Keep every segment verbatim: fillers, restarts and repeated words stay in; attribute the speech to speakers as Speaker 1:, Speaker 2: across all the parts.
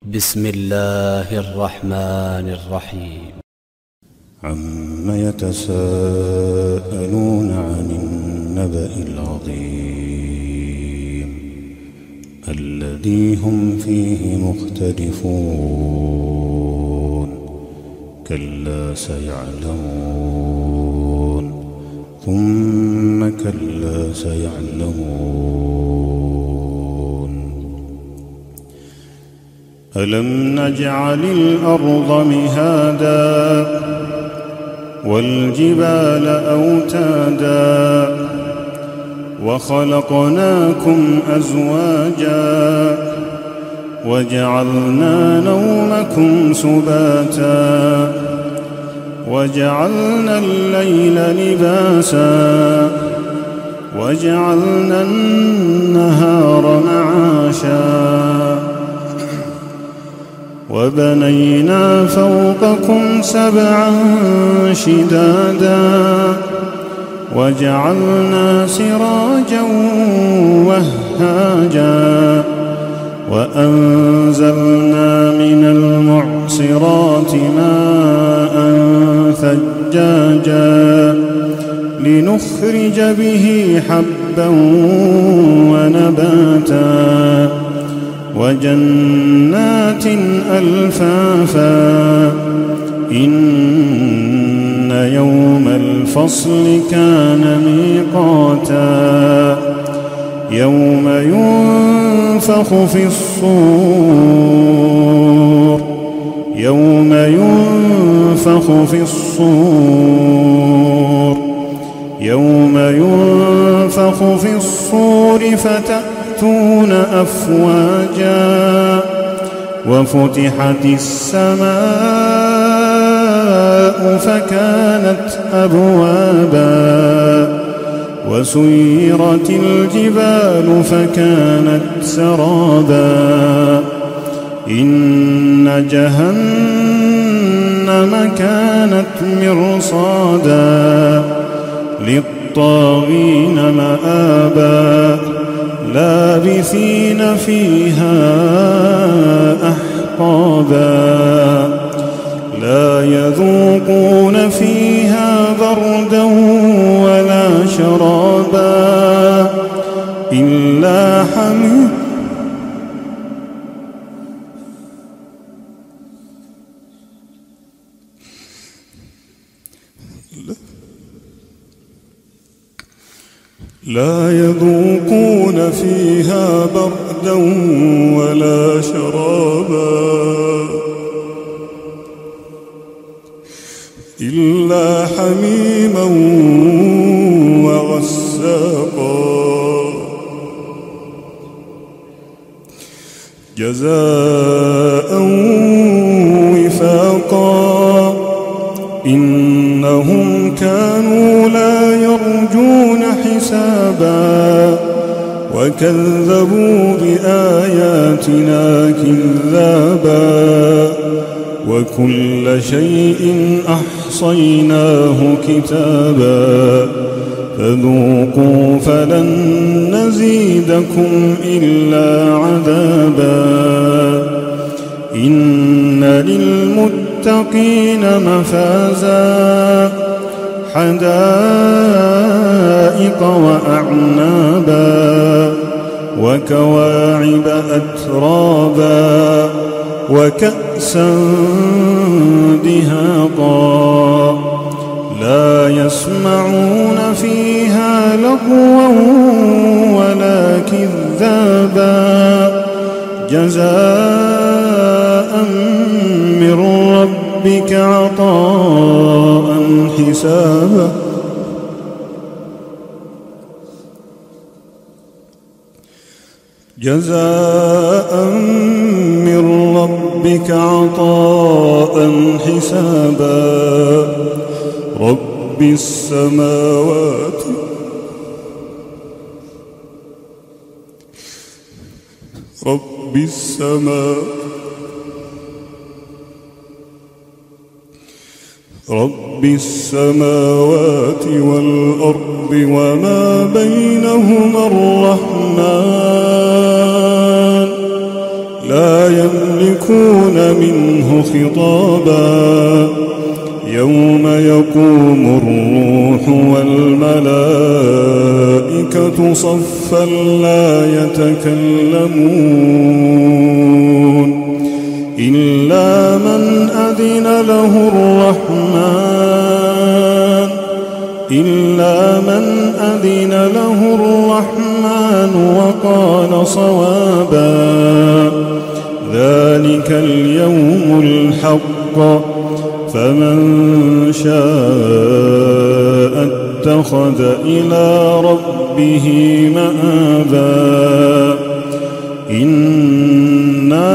Speaker 1: بسم الله الرحمن الرحيم.
Speaker 2: عم يتساءلون عن النبأ العظيم الذي هم فيه مختلفون كلا سيعلمون ثم كلا سيعلمون ألم نجعل الأرض مهادا والجبال أوتادا وخلقناكم أزواجا وجعلنا نومكم سباتا وجعلنا الليل لباسا وجعلنا النهار معاشا وبنينا فوقكم سبعا شدادا وجعلنا سراجا وهاجا وأنزلنا من المعصرات ماء ثجاجا لنخرج به حبا ونباتا وجنات ألفافا إن يوم الفصل كان ميقاتا يوم ينفخ في الصور يوم ينفخ في الصور يوم ينفخ في الصور فتأتون أفواجا وفتحت السماء فكانت أبوابا وسيرت الجبال فكانت سرابا إن جهنم كانت مرصادا للطاغين مآبا لابثين فيها أحقابا لا يذوقون فيها بردا ولا شرابا إلا حميم لا يذوقون فيها بردا ولا شرابا إلا حميما وغساقا جزاء وفاقا إنهم كانوا لا يرجون حسابا وكذبوا بآياتنا كذابا وكل شيء أحصيناه كتابا فذوقوا فلن نزيدكم إلا عذابا إن للمتقين مفازا حدائق وأعنابا وكواعب أترابا وكأسا دهاقا لا يسمعون فيها لغوا ولا كذابا جزاء من ربك عطاء حسابا جزاء من ربك عطاء حسابا رب السماوات رب السماوات رب السماوات والأرض وما بينهما الرحمن لا يملكون منه خطابا يوم يقوم الروح والملائكة صفا لا يتكلمون إلا من أذن له الرحمن إلا من أذن له الرحمن وقال صوابا ذلك اليوم الحق فمن شاء اتخذ إلى ربه مآبا إنا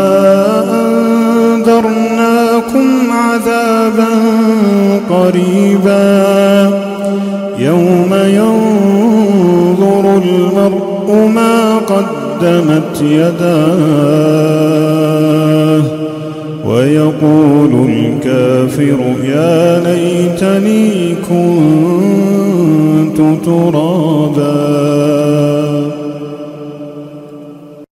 Speaker 2: أنذرناكم عذابا قريبا يوم ينظر المرء ما قدمت يداه ويقول الكافر يا ليتني كنت ترابا.